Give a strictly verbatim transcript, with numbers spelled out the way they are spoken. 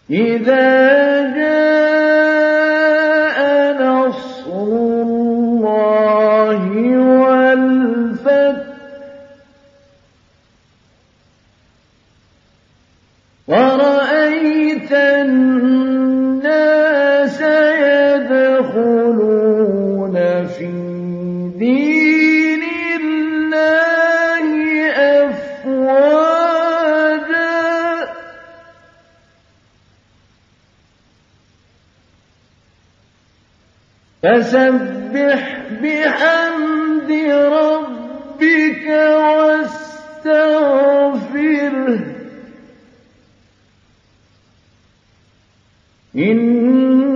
إِذَا جَاءَ نَصْرُ اللَّهِ وَالْفَتْحُ وَرَأَيْتَ النَّاسَ يَدْخُلُونَ فِي دِينِ اللَّهِ أَفْوَاجًا فَسَبِّحْ بِحَمْدِ رَبِّكَ وَاسْتَغْفِرْهُ إِنَّهُ